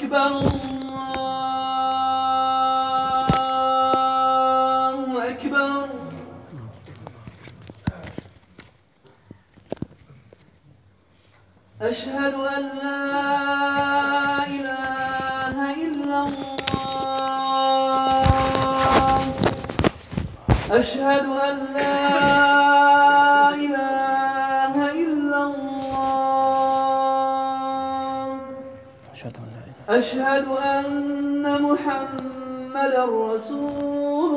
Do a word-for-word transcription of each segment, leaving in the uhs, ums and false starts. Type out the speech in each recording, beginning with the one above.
أكبر الله أكبر. أشهد أن لا إله إلا الله. أشهد أن لا إله إلا الله. أشهد أن محمدا رسول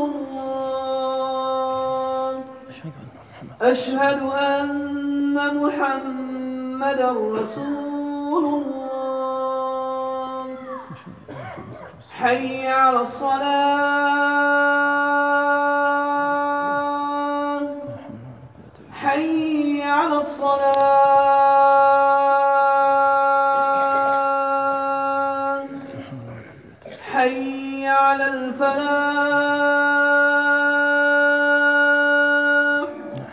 الله. أشهد أن محمدا رسول الله. حي على الصلاة. حي على الصلاة. حي على الفلاح.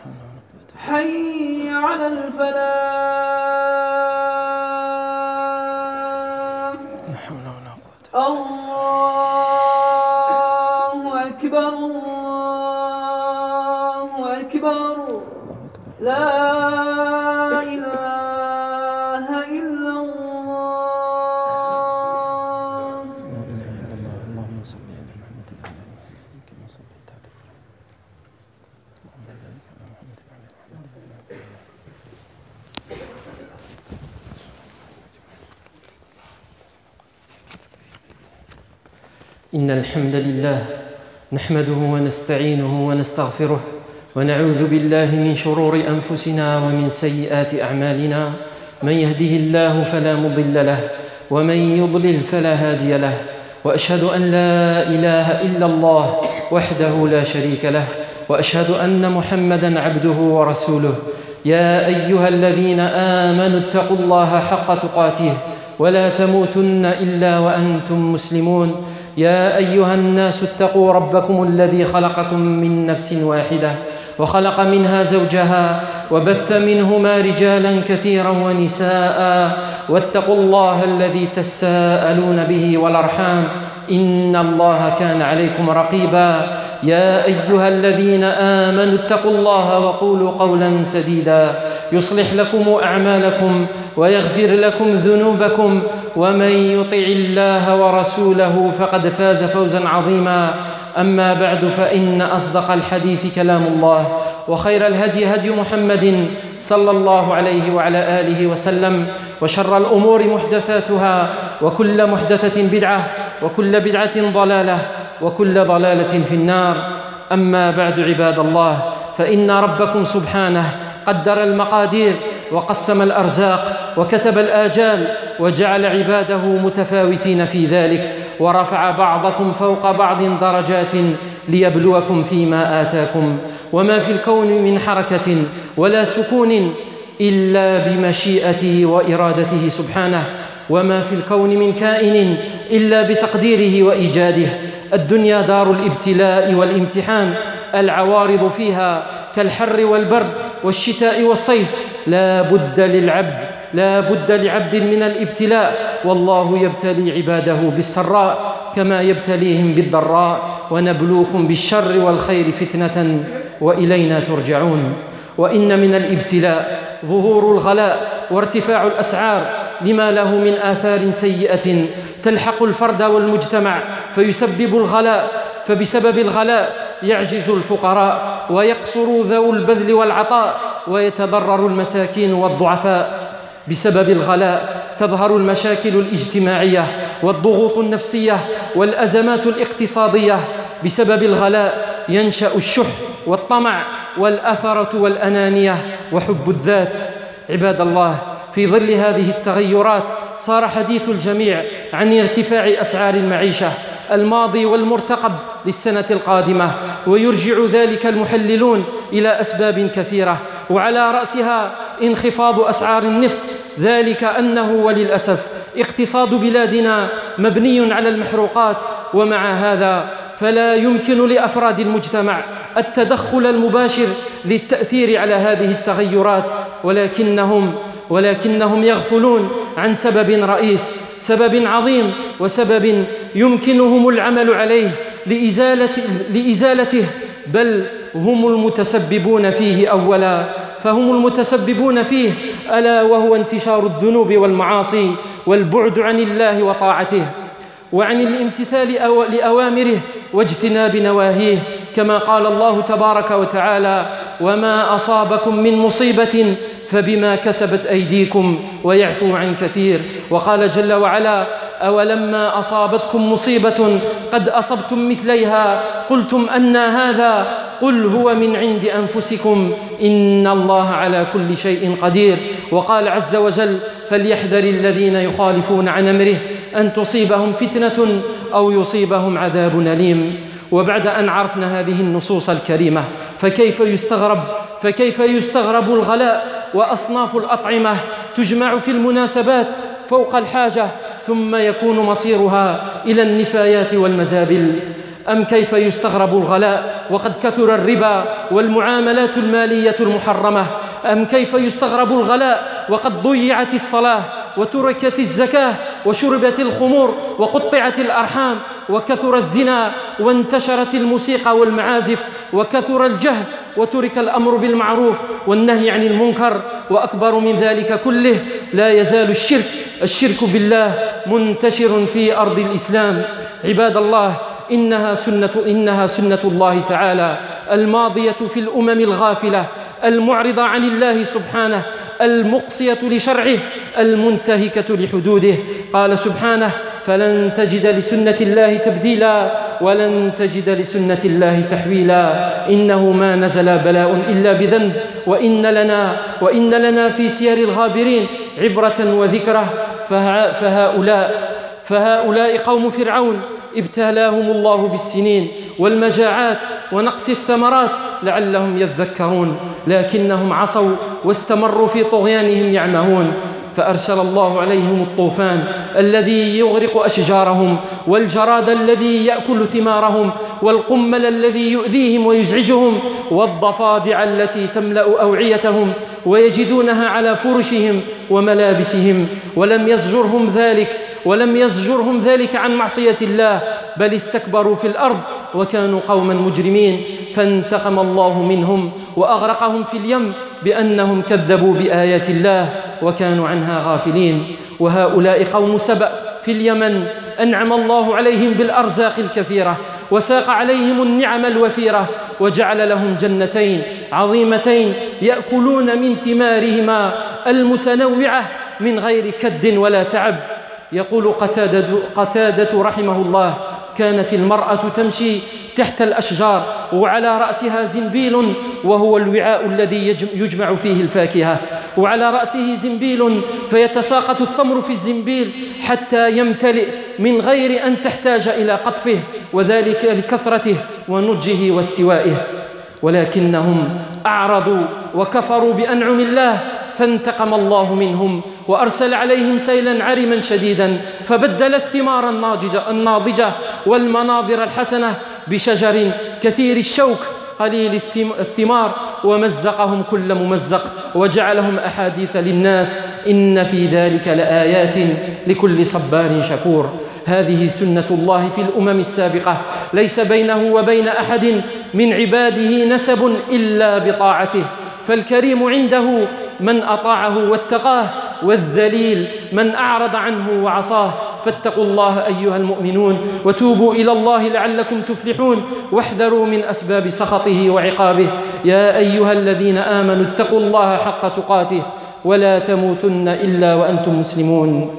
حي على الفلاح. الله أكبر الله أكبر. لا إله إلا الله. لا إله إلا الله. اللهم صل على محمد وعلى آله كما صليت على إن الحمد لله نحمده ونستعينه ونستغفره ونعوذ بالله من شرور أنفسنا ومن سيئات أعمالنا. من يهده الله فلا مضل له ومن يضلل فلا هادي له، وأشهد أن لا إله إلا الله وحده لا شريك له، وأشهد أن محمدًا عبده ورسوله. يا أيها الذين آمنوا اتقوا الله حق تقاته ولا تموتن إلا وأنتم مسلمون. يا أيها الناس اتقوا ربكم الذي خلقكم من نفس واحدة وخلق منها زوجها وبث منهما رجالا كثيرا ونساء، واتقوا الله الذي تساءلون به والأرحام إن الله كان عليكم رقيبا. يا أيها الذين آمنوا اتقوا الله وقولوا قولا سديدا يصلح لكم أعمالكم ويغفر لكم ذنوبكم، ومن يطع الله ورسوله فقد فاز فوزا عظيما. أما بعد، فإن أصدق الحديث كلام الله، وخير الهدي هدي محمد صلى الله عليه وعلى آله وسلم، وشر الأمور محدثاتها، وكل محدثة بدعة، وكل بدعة ضلالة، وكل ضلالة في النار. أما بعد عباد الله، فإن ربكم سبحانه قدر المقادير وقسم الأرزاق وكتب الآجال وجعل عباده متفاوتين في ذلك، ورفع بعضكم فوق بعض درجات ليبلوكم فيما آتاكم. وما في الكون من حركة ولا سكون إلا بمشيئته وإرادته سبحانه، وما في الكون من كائن إلا بتقديره وإيجاده. الدنيا دار الابتلاء والامتحان، العوارض فيها كالحر والبرد والشتاء والصيف. لا بد للعبد لا بد لعبد من الابتلاء، والله يبتلي عباده بالسراء كما يبتليهم بالضراء. ونبلوكم بالشر والخير فتنة وإلينا ترجعون. وإن من الابتلاء ظهور الغلاء وارتفاع الأسعار لما له من آثار سيئة تلحق الفرد والمجتمع، فيسبب الغلاء فبسبب الغلاء يعجز الفقراء ويقصر ذو البذل والعطاء، ويتضرر المساكين والضعفاء. بسبب الغلاء تظهر المشاكل الاجتماعية والضغوط النفسية والأزمات الاقتصادية. بسبب الغلاء ينشأ الشح والطمع والأثرة والأنانية وحب الذات. عباد الله، في ظل هذه التغيرات صار حديث الجميع عن ارتفاع أسعار المعيشة الماضي والمرتقب للسنة القادمة، ويرجع ذلك المحللون إلى أسباب كثيرة، وعلى رأسها انخفاض أسعار النفط. ذلك أنه وللأسف اقتصاد بلادنا مبني على المحروقات، ومع هذا فلا يمكن لأفراد المجتمع التدخل المباشر للتأثير على هذه التغيرات، ولكنهم ولكنهم يغفلون عن سبب رئيس، سبب عظيم وسبب يمكنهم العمل عليه لإزالة لإزالته، بل هم المتسببون فيه أولا، فهم المتسببون فيه، ألا وهو انتشار الذنوب والمعاصي والبعد عن الله وطاعته، وعن الامتثال لأوامره واجتناب نواهيه، كما قال الله تبارك وتعالى: وما أصابكم من مصيبة فبما كسبت أيديكم ويعفو عن كثير. وقال جل وعلا: أولما أصابتكم مصيبة قد أصبتم مثليها قلتم أنى هذا قل هو من عند أنفسكم إن الله على كل شيء قدير. وقال عز وجل: فليحذر الذين يخالفون عن أمره أن تصيبهم فتنة أو يصيبهم عذاب أليم. وبعد أن عرفنا هذه النصوص الكريمة، فكيف يستغرب فكيف يستغرب الغلاء وأصناف الأطعمة تجمع في المناسبات فوق الحاجة، ثم يكون مصيرها إلى النفايات والمزابل؟ أم كيف يستغرب الغلاء وقد كثر الربا والمعاملات المالية المحرمة؟ أم كيف يستغرب الغلاء وقد ضيعت الصلاة وتركت الزكاة وشربت الخمور وقطعت الأرحام وكثر الزنا وانتشرت الموسيقى والمعازف وكثر الجهل وترك الأمر بالمعروف والنهي عن المنكر؟ وأكبر من ذلك كله لا يزال الشرك الشرك بالله منتشر في أرض الإسلام. عباد الله، إنها سنة, إنها سنة الله تعالى الماضية في الأمم الغافلة المعرضة عن الله سبحانه، المقصية لشرعه، المنتهكة لحدوده. قال سبحانه: فلن تجد لسنة الله تبديلا ولن تجد لسنة الله تحويلا. إنه ما نزل بلاء إلا بذنب، وإن لنا, وإن لنا في سير الغابرين عبرة وذكرة. فهؤلاء, فهؤلاء قوم فرعون ابتلاهم الله بالسنين والمجاعات ونقص الثمرات لعلهم يذكرون، لكنهم عصوا واستمروا في طغيانهم يعمهون، فأرسل الله عليهم الطوفان الذي يغرق أشجارهم، والجراد الذي يأكل ثمارهم، والقمل الذي يؤذيهم ويزعجهم، والضفادع التي تملأ أوعيتهم ويجدونها على فرشهم وملابسهم. ولم يزجرهم ذلك ولم يزجرهم ذلك عن معصية الله، بل استكبروا في الأرض وكانوا قوما مجرمين، فانتقم الله منهم وأغرقهم في اليم بأنهم كذبوا بآيات الله وكانوا عنها غافلين. وهؤلاء قوم سبأ في اليمن أنعم الله عليهم بالأرزاق الكثيرة وساق عليهم النعم الوفيرة، وجعل لهم جنتين عظيمتين يأكلون من ثمارهما المتنوعة من غير كد ولا تعب. يقول قتادة, قتادة رحمه الله: كانت المرأة تمشي تحت الأشجار وعلى رأسها زنبيل وهو الوعاء الذي يجمع فيه الفاكهة، وعلى رأسه زنبيل فيتساقط الثمر في الزنبيل حتى يمتلئ من غير أن تحتاج إلى قطفه، وذلك لكثرته ونضجه واستوائه. ولكنهم أعرضوا وكفروا بأنعم الله فانتقم الله منهم وأرسل عليهم سيلا عرما شديدا، فبدل الثمار الناضجة, الناضجة والمناظر الحسنة بشجر كثير الشوك قليل الثمار، ومزقهم كل ممزق وجعلهم أحاديث للناس. إن في ذلك لآيات لكل صبار شكور. هذه سنة الله في الأمم السابقة، ليس بينه وبين أحد من عباده نسب إلا بطاعته، فالكريم عنده من أطاعه واتقاه، والذليل من أعرض عنه وعصاه. فاتقوا الله أيها المؤمنون وتوبوا إلى الله لعلكم تفلحون، واحذروا من أسباب سخطه وعقابه. يا أيها الذين آمنوا اتقوا الله حق تقاته ولا تموتن إلا وأنتم مسلمون.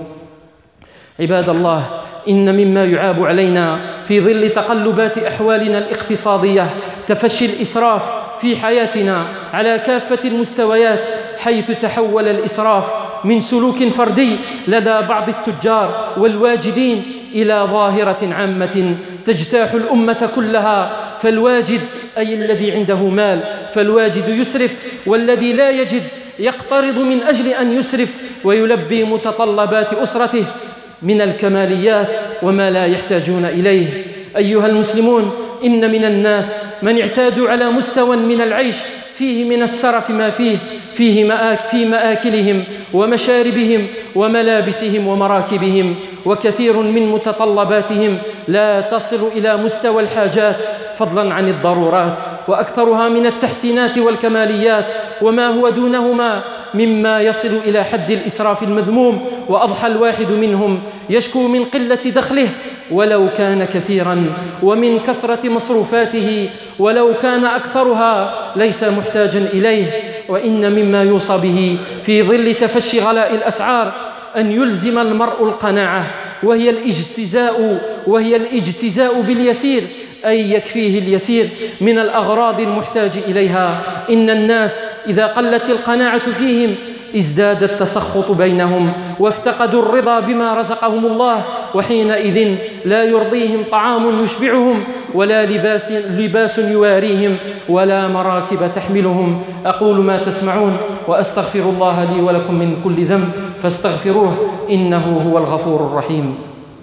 عباد الله، إن مما يعاب علينا في ظل تقلبات أحوالنا الاقتصادية تفشي الإسراف في حياتنا على كافة المستويات، حيث تحول الإسراف من سلوك فردي لدى بعض التجار والواجدين إلى ظاهرة عامة تجتاح الأمة كلها. فالواجد أي الذي عنده مال، فالواجد يسرف، والذي لا يجد يقترض من أجل أن يسرف ويلبي متطلبات أسرته من الكماليات وما لا يحتاجون إليه. أيها المسلمون، إن من الناس من اعتادوا على مستوى من العيش فيه من السرف ما فيه فيه مآك في مآكلهم ومشاربهم وملابسهم ومراكبهم، وكثير من متطلباتهم لا تصل إلى مستوى الحاجات فضلا عن الضرورات، وأكثرها من التحسينات والكماليات، وما هو دونهما مما يصل إلى حد الإسراف المذموم. وأضحى الواحد منهم يشكو من قلة دخله ولو كان كثيرا، ومن كثرة مصروفاته ولو كان أكثرها ليس محتاجا إليه. وإن مما يوصى به في ظل تفشي غلاء الأسعار أن يلزم المرء القناعة، وهي الاجتزاء وهي الاجتزاء باليسير، أي يكفيه اليسير من الأغراض المحتاج إليها. إن الناس إذا قلت القناعة فيهم ازداد التسخط بينهم، وافتقدوا الرضا بما رزقهم الله، وحينئذ لا يرضيهم طعام يشبعهم، ولا لباس, لباس يواريهم، ولا مراكب تحملهم. أقول ما تسمعون، وأستغفر الله لي ولكم من كل ذنب فاستغفروه إنه هو الغفور الرحيم.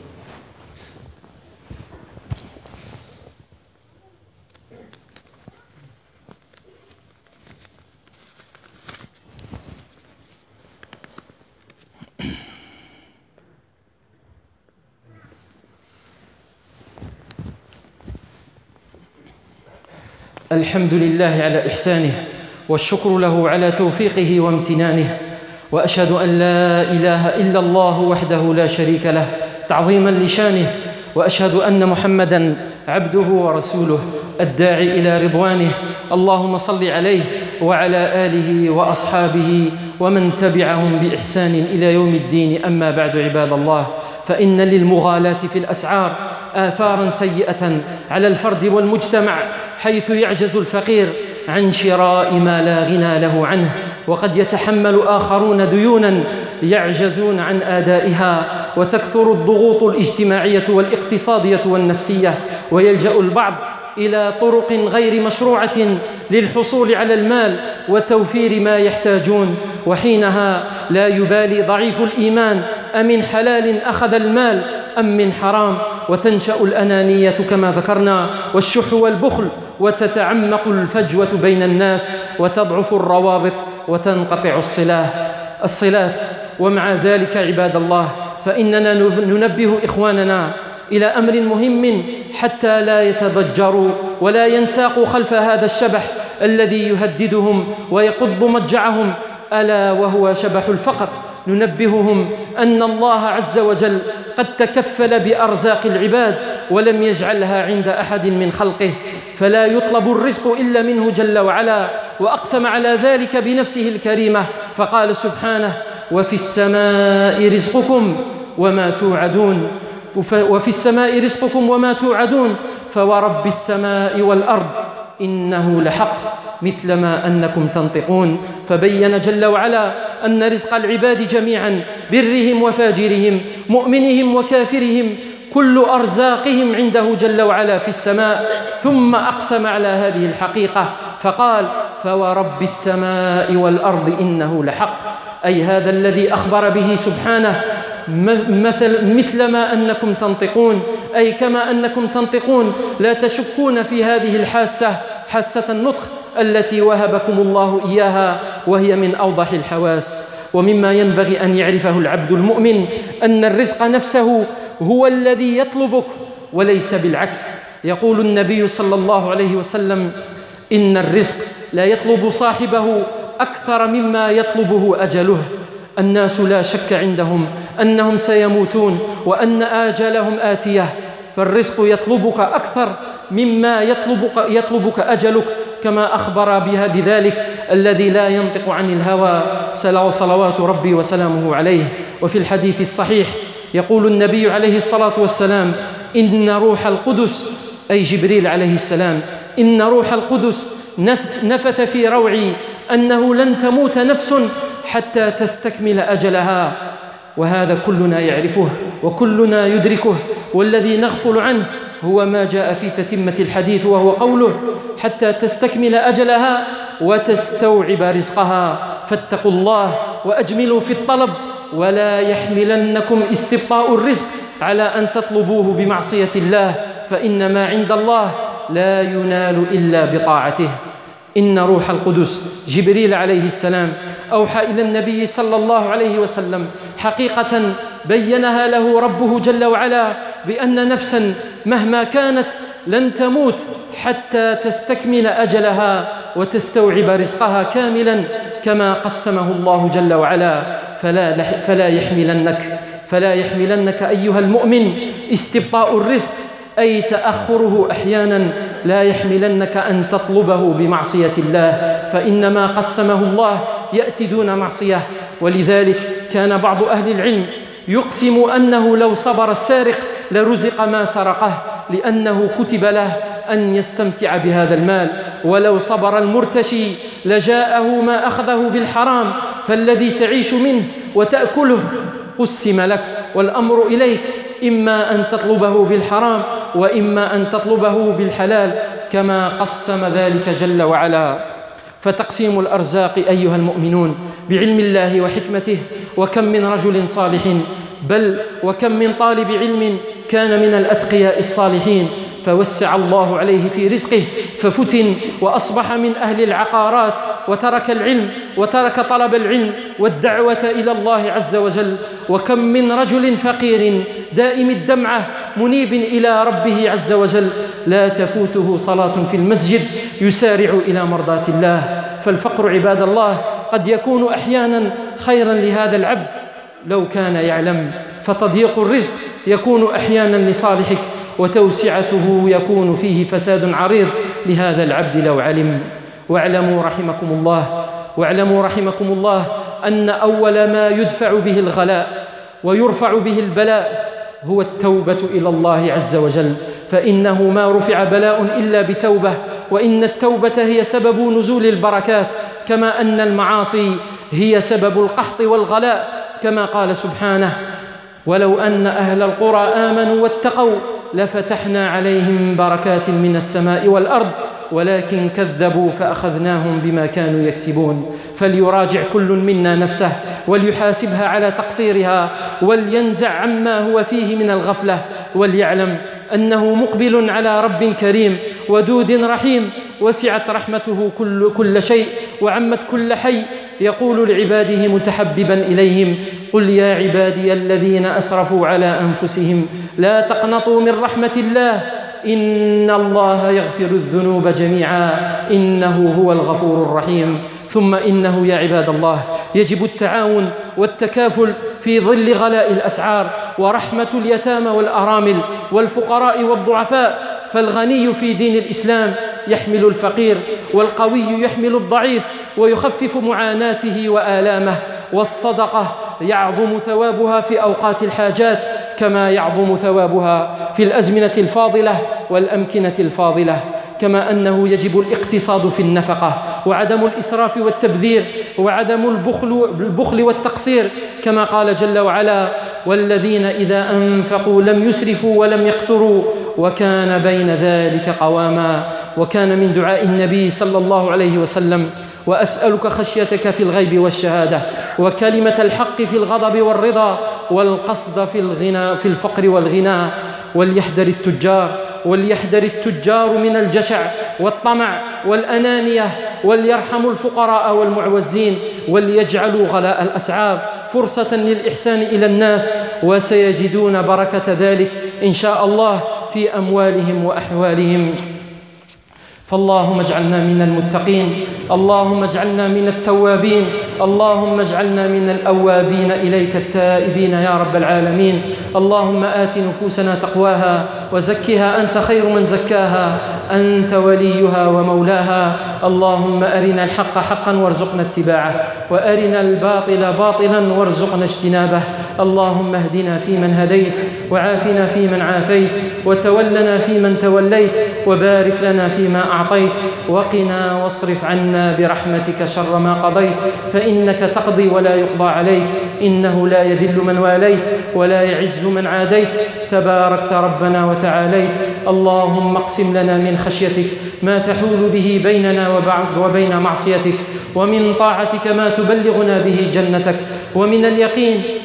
الحمد لله على إحسانه، والشكر له على توفيقه وامتنانه، وأشهد أن لا إله إلا الله وحده لا شريك له تعظيما لشانه، وأشهد أن محمدًا عبده ورسوله الداعي إلى رضوانه. اللهم صل عليه وعلى آله وأصحابه ومن تبعهم بإحسان إلى يوم الدين. أما بعد، عباد الله، فإن للمغالاة في الأسعار آثاراً سيئة على الفرد والمجتمع، حيث يعجز الفقير عن شراء ما لا غنى له عنه، وقد يتحمل آخرون ديوناً يعجزون عن آدائها، وتكثر الضغوط الاجتماعية والاقتصادية والنفسية، ويلجأ البعض إلى طرق غير مشروعة للحصول على المال وتوفير ما يحتاجون، وحينها لا يبالي ضعيف الإيمان أمن حلال أخذ المال أم من حرام، وتنشأ الأنانية كما ذكرنا والشح والبخل، وتتعمق الفجوة بين الناس، وتضعف الروابط وتنقطع الصلات. ومع ذلك عباد الله، فإننا ننبه إخواننا إلى أمر مهم حتى لا يتضجروا ولا ينساقوا خلف هذا الشبح الذي يهددهم ويقض مضجعهم، ألا وهو شبح الفقر. ننبههم أن الله عز وجل قد تكفل بأرزاق العباد ولم يجعلها عند أحد من خلقه، فلا يطلب الرزق إلا منه جل وعلا، وأقسم على ذلك بنفسه الكريمة فقال سبحانه: وفي السماء رزقكم وما توعدون وفي السماء رزقكم وما توعدون فورب السماء والأرض إنه لحق مثل ما أنكم تنطقون. فبين جل وعلا أن رزق العباد جميعا، برهم وفاجرهم، مؤمنهم وكافرهم، كل أرزاقهم عنده جل وعلا في السماء. ثم أقسم على هذه الحقيقة فقال: فورب السماء والأرض إنه لحق، أي هذا الذي أخبر به سبحانه مثل, مثل ما أنكم تنطقون، أي كما أنكم تنطقون لا تشكون في هذه الحاسة، حاسة النطق التي وهبكم الله إياها، وهي من أوضح الحواس. ومما ينبغي أن يعرفه العبد المؤمن أن الرزق نفسه هو الذي يطلبك وليس بالعكس. يقول النبي صلى الله عليه وسلم: إن الرزق لا يطلب صاحبه أكثر مما يطلبه أجله. الناس لا شك عندهم أنهم سيموتون وأن آجالهم آتية، فالرزق يطلبك أكثر مما يطلبك, يطلبك أجلك، كما أخبر بها بذلك الذي لا ينطق عن الهوى صلوات ربي وسلامه عليه. وفي الحديث الصحيح يقول النبي عليه الصلاة والسلام: إن روح القدس، أي جبريل عليه السلام، إن روح القدس نفث في روعي أنه لن تموت نفس حتى تستكمل أجلها. وهذا كلنا يعرفه وكلنا يدركه، والذي نغفل عنه هو ما جاء في تتمة الحديث، وهو قوله: حتى تستكمل أجلها وتستوعب رزقها. فاتقوا الله وأجملوا في الطلب، ولا يحملنكم استبطاء الرزق على أن تطلبوه بمعصية الله، فإن ما عند الله لا ينال إلا بطاعته. إن روح القدس جبريل عليه السلام أوحى إلى النبي صلى الله عليه وسلم حقيقة بينها له ربه جل وعلا، بأن نفسا مهما كانت لن تموت حتى تستكمل أجلها وتستوعب رزقها كاملا كما قسمه الله جل وعلا. فلا, فلا يحملنك فلا يحملنك أيها المؤمن استبطاء الرزق، أي تأخره أحيانا، لا يحملنك أن تطلبه بمعصية الله، فإنما قسمه الله يأتي دون معصية. ولذلك كان بعض أهل العلم يقسم أنه لو صبر السارق لرزق ما سرقه، لأنه كتب له أن يستمتع بهذا المال. ولو صبر المرتشي لجاءه ما أخذه بالحرام، فالذي تعيش منه وتأكله قسم لك، والأمر إليك، إما أن تطلبه بالحرام وإما أن تطلبه بالحلال كما قسم ذلك جل وعلا. فتقسيم الأرزاق أيها المؤمنون بعلم الله وحكمته، وكم من رجل صالح، بل وكم من طالب علم كان من الأتقياء الصالحين فوسع الله عليه في رزقه ففتن وأصبح من أهل العقارات، وترك العلم وترك طلب العلم والدعوة إلى الله عز وجل. وكم من رجل فقير دائم الدمعة منيب إلى ربه عز وجل لا تفوته صلاة في المسجد يسارع إلى مرضاة الله. فالفقر عباد الله قد يكون أحيانا خيرا لهذا العبد لو كان يعلم، فتضييق الرزق يكون أحيانا لصالحك، وتوسعته يكون فيه فساد عريض لهذا العبد لو علم. واعلموا رحمكم الله واعلموا رحمكم الله أن أول ما يدفع به الغلاء ويرفع به البلاء هو التوبة إلى الله عز وجل، فإنه ما رفع بلاء إلا بتوبة، وإن التوبة هي سبب نزول البركات، كما أن المعاصي هي سبب القحط والغلاء، كما قال سبحانه: ولو أن أهل القرى آمنوا واتقوا لفتحنا عليهم بركات من السماء والأرض ولكن كذبوا فأخذناهم بما كانوا يكسبون. فليراجع كل منا نفسه وليحاسبها على تقصيرها، ولينزع عما هو فيه من الغفلة، وليعلم أنه مقبل على رب كريم ودود رحيم وسعت رحمته كل, كل شيء وعمت كل حي، يقول لعباده متحببا إليهم: قل يا عبادي الذين أسرفوا على أنفسهم لا تقنطوا من رحمة الله إن الله يغفر الذنوب جميعا إنه هو الغفور الرحيم. ثم إنه يا عباد الله يجب التعاون والتكافل في ظل غلاء الأسعار، ورحمة اليتامى والأرامل والفقراء والضعفاء، فالغني في دين الإسلام يحمل الفقير، والقوي يحمل الضعيف ويخفف معاناته وآلامه. والصدقة يعظم ثوابها في أوقات الحاجات كما يعظم ثوابها في الأزمنة الفاضلة والأمكنة الفاضلة. كما أنه يجب الاقتصاد في النفقة وعدم الإسراف والتبذير وعدم البخل, البخل والتقصير، كما قال جل وعلا: والذين إذا أنفقوا لم يسرفوا ولم يقتروا وكان بين ذلك قواما. وكان من دعاء النبي صلى الله عليه وسلم: وأسألك خشيتك في الغيب والشهادة، وكلمة الحق في الغضب والرضا، والقصد في الغنى في الفقر والغنى. وليحذر التجار وليحذر التجار من الجشع والطمع والأنانية، وليرحموا الفقراء والمعوزين، وليجعلوا غلاء الأسعار فرصة للإحسان إلى الناس، وسيجدون بركة ذلك إن شاء الله في أموالهم وأحوالهم. فاللهم اجعلنا من المتقين، اللهم اجعلنا من التوابين، اللهم اجعلنا من الأوابين إليك التائبين يا رب العالمين. اللهم آت نفوسنا تقواها وزكها أنت خير من زكاها، أنت وليها ومولاها. اللهم أرنا الحق حقا وارزقنا اتباعه، وأرنا الباطل باطلا وارزقنا اجتنابه. اللهم اهدنا فيمن هديت، وعافنا فيمن عافيت، وتولنا فيمن توليت، وبارك لنا فيما أعطيت، وقنا واصرف عنا برحمتك شر ما قضيت، فإنك تقضي ولا يقضى عليك، إنه لا يذل من واليت ولا يعز من عاديت، تباركت ربنا وتعاليت. اللهم اقسم لنا من خشيتك ما تحول به بيننا وبين معصيتك، ومن طاعتك ما تبلغنا به جنتك، ومن اليقين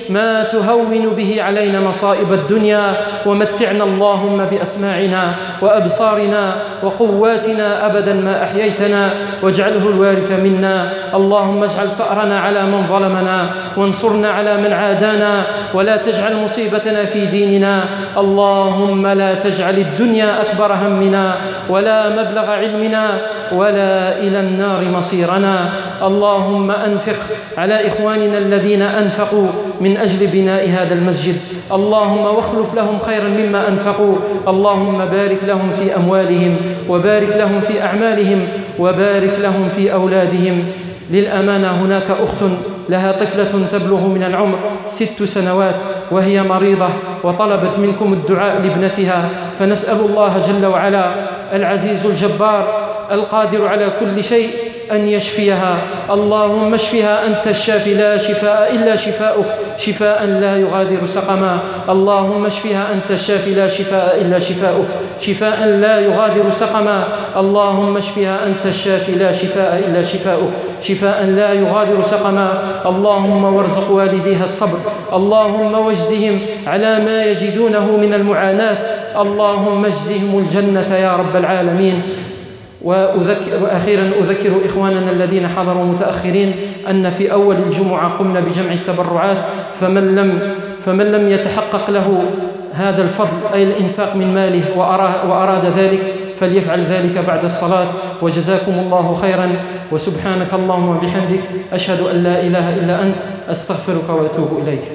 ما تهون به علينا مصائب الدنيا، ومتعنا اللهم بأسماعنا وأبصارنا وقواتنا أبدا ما أحييتنا، واجعله الوارث منا. اللهم اجعل ثأرنا على من ظلمنا، وانصرنا على من عادانا، ولا تجعل مصيبتنا في ديننا. اللهم لا تجعل الدنيا أكبر همنا ولا مبلغ علمنا ولا إلى النار مصيرنا. اللهم أنفق على إخواننا الذين أنفقوا من أجل بناء هذا المسجد، اللهم واخلف لهم خيرا مما أنفقوا. اللهم بارك لهم في أموالهم، وبارك لهم في أعمالهم، وبارك لهم في أولادهم. للأمانة هناك أخت لها طفلة تبلغ من العمر ست سنوات وهي مريضة، وطلبت منكم الدعاء لابنتها، فنسأل الله جل وعلا العزيز الجبار القادر على كل شيء أن يشفيها. اللهم اشفها أنت الشافي، لا شفاء إلا شفاؤك، شفاء لا يغادر سقما. اللهم اشفها أنت الشافي، لا شفاء إلا شفاؤك، شفاء لا يغادر سقما. اللهم اشفها أنت الشافي، لا شفاء إلا شفاؤك، شفاء لا يغادر سقما. اللهم وارزق والديها الصبر، اللهم واجزهم على ما يجدونه من المعاناة، اللهم اجزهم الجنة يا رب العالمين. وأذكر وأخيرا أذكر إخواننا الذين حضروا متأخرين أن في أول الجمعة قمنا بجمع التبرعات، فمن لم, فمن لم يتحقق له هذا الفضل أي الإنفاق من ماله وأراد ذلك فليفعل ذلك بعد الصلاة. وجزاكم الله خيرا، وسبحانك اللهم وبحمدك أشهد أن لا إله إلا أنت، أستغفرك وأتوب إليك.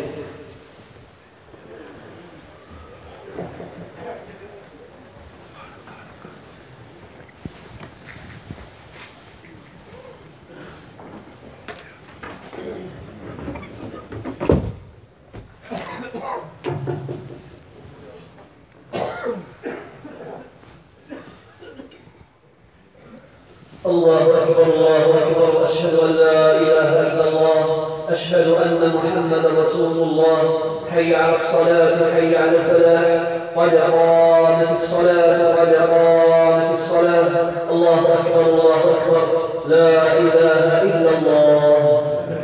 الله أكبر الله أكبر، أشهد أن لا إله إلا الله، أشهد أن محمدا رسول الله. حي على الصلاة، حي على الفلاح، قد قامت الصلاة، قد قامت الصلاة. الله أكبر الله أكبر، لا إله إلا الله.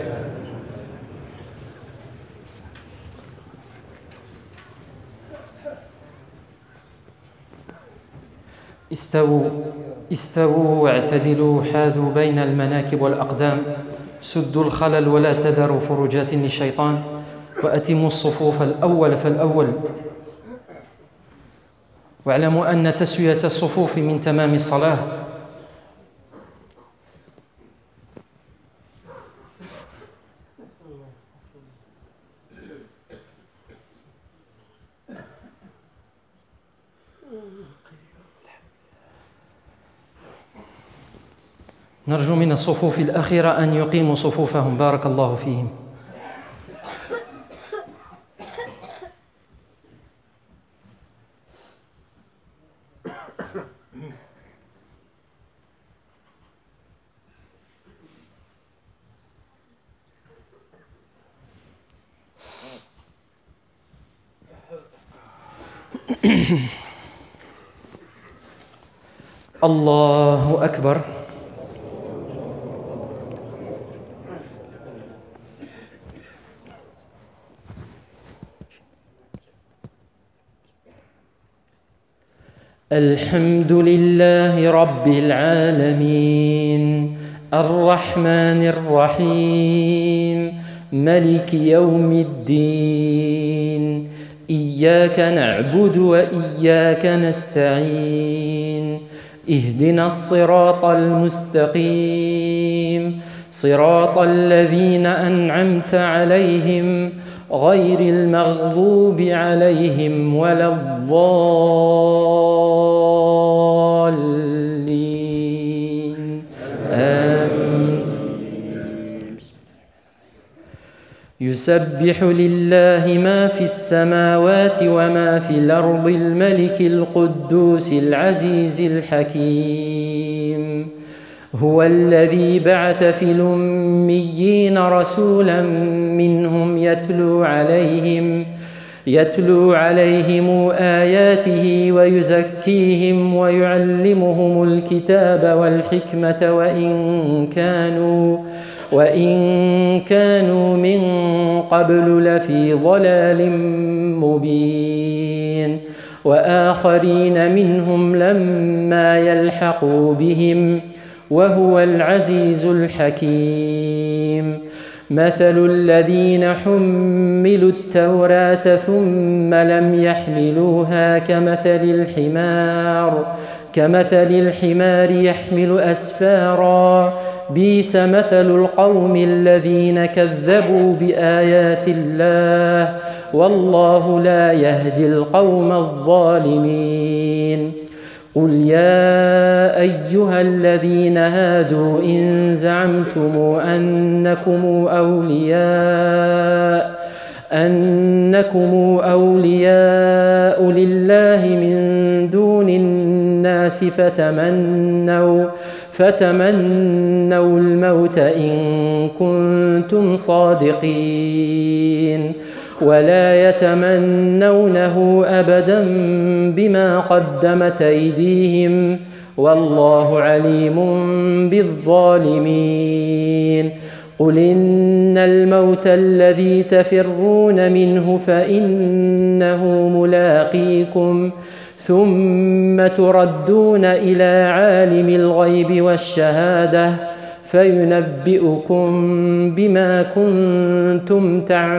استووا استووا واعتدلوا، حاذوا بين المناكب والأقدام، سدوا الخلل ولا تذروا فرجات للشيطان، وأتموا الصفوف الأول فالأول. واعلموا أن تسوية الصفوف من تمام الصلاة. نرجو من الصفوف الأخيرة أن يقيموا صفوفهم، بارك الله فيهم. الله أكبر. الحمد لله رب العالمين، الرحمن الرحيم، ملك يوم الدين. إياك نعبد وإياك نستعين، اهدنا الصراط المستقيم، صراط الذين أنعمت عليهم غير المغضوب عليهم ولا الضالين، آمين. يسبح لله ما في السماوات وما في الأرض، الملك القدوس العزيز الحكيم. هو الذي بعث في الأميين رسولا منهم يتلو عليهم يتلو عليهم آياته ويزكيهم ويعلمهم الكتاب والحكمة وإن كانوا وإن كانوا من قبل لفي ضلال مبين وآخرين منهم لما يلحقوا بهم وهو العزيز الحكيم مثل الذين حملوا التوراة ثم لم يحملوها كمثل الحمار كمثل الحمار يحمل أسفارا بئس مثل القوم الذين كذبوا بآيات الله والله لا يهدي القوم الظالمين قل يا أيها الذين هادوا إن زعمتم أنكم أولياء أنكم أولياء لله من دون الناس فتمنوا فتمنوا الموت إن كنتم صادقين ولا يتمنونه أبدا بما قدمت أيديهم والله عليم بالظالمين قل إن الموت الذي تفرون منه فإنه ملاقيكم ثم تردون إلى عالم الغيب والشهادة فينبئكم بما كنتم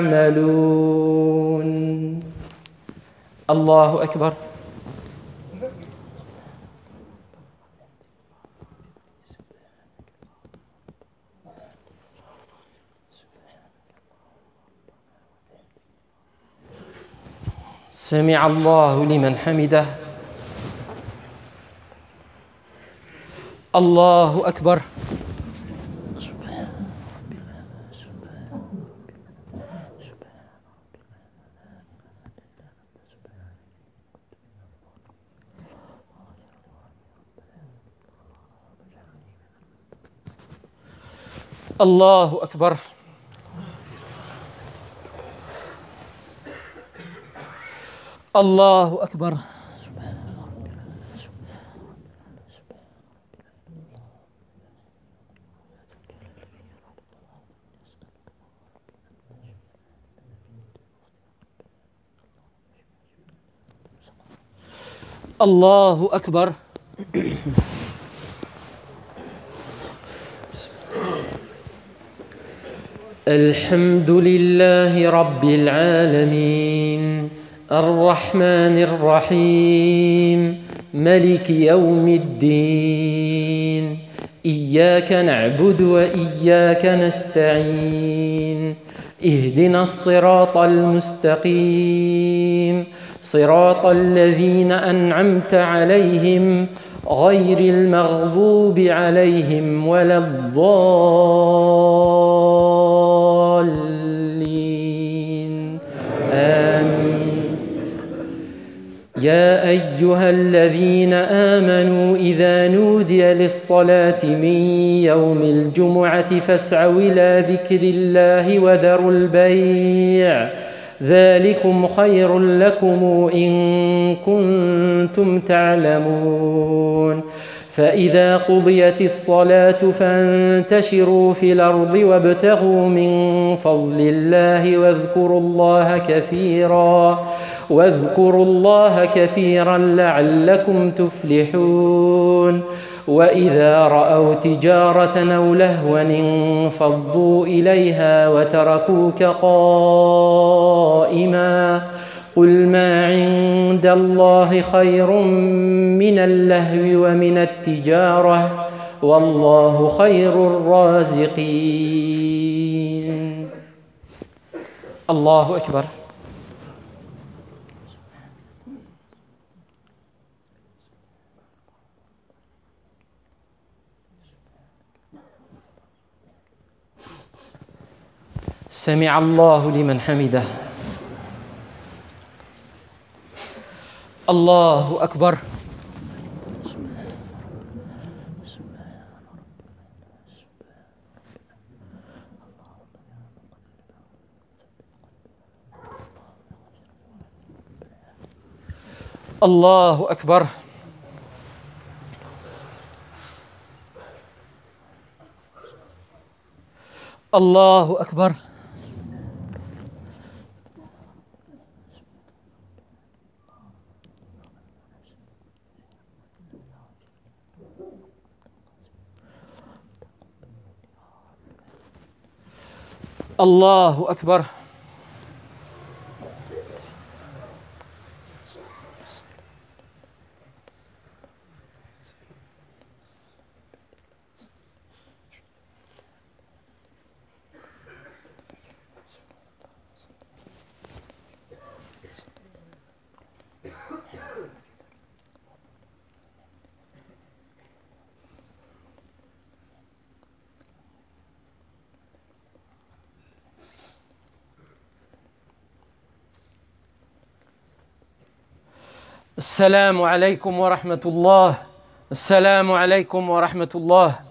تعملون. الله أكبر. سمع الله لمن حمده. الله أكبر. الله أكبر. الله أكبر. الله أكبر. الحمد لله رب العالمين الرحمن الرحيم ملك يوم الدين إياك نعبد وإياك نستعين اهدنا الصراط المستقيم صراط الذين أنعمت عليهم غير المغضوب عليهم ولا الضالين آمين. يا أيها الذين آمنوا إذا نودي للصلاة من يوم الجمعة فاسعوا إلى ذكر الله وذروا البيع ذلكم خير لكم إن كنتم تعلمون. فإذا قضيت الصلاة فانتشروا في الأرض وابتغوا من فضل الله واذكروا الله كثيرا واذكروا الله كثيرا لعلكم تفلحون. وإذا رأوا تجارة أو لهوا انفضوا إليها وتركوك قائما قل ما عند الله خير من اللهو ومن التجارة والله خير الرازقين. الله أكبر. سمع الله لمن حمده. الله أكبر. الله أكبر. الله أكبر. الله أكبر. السلام عليكم ورحمة الله. السلام عليكم ورحمة الله.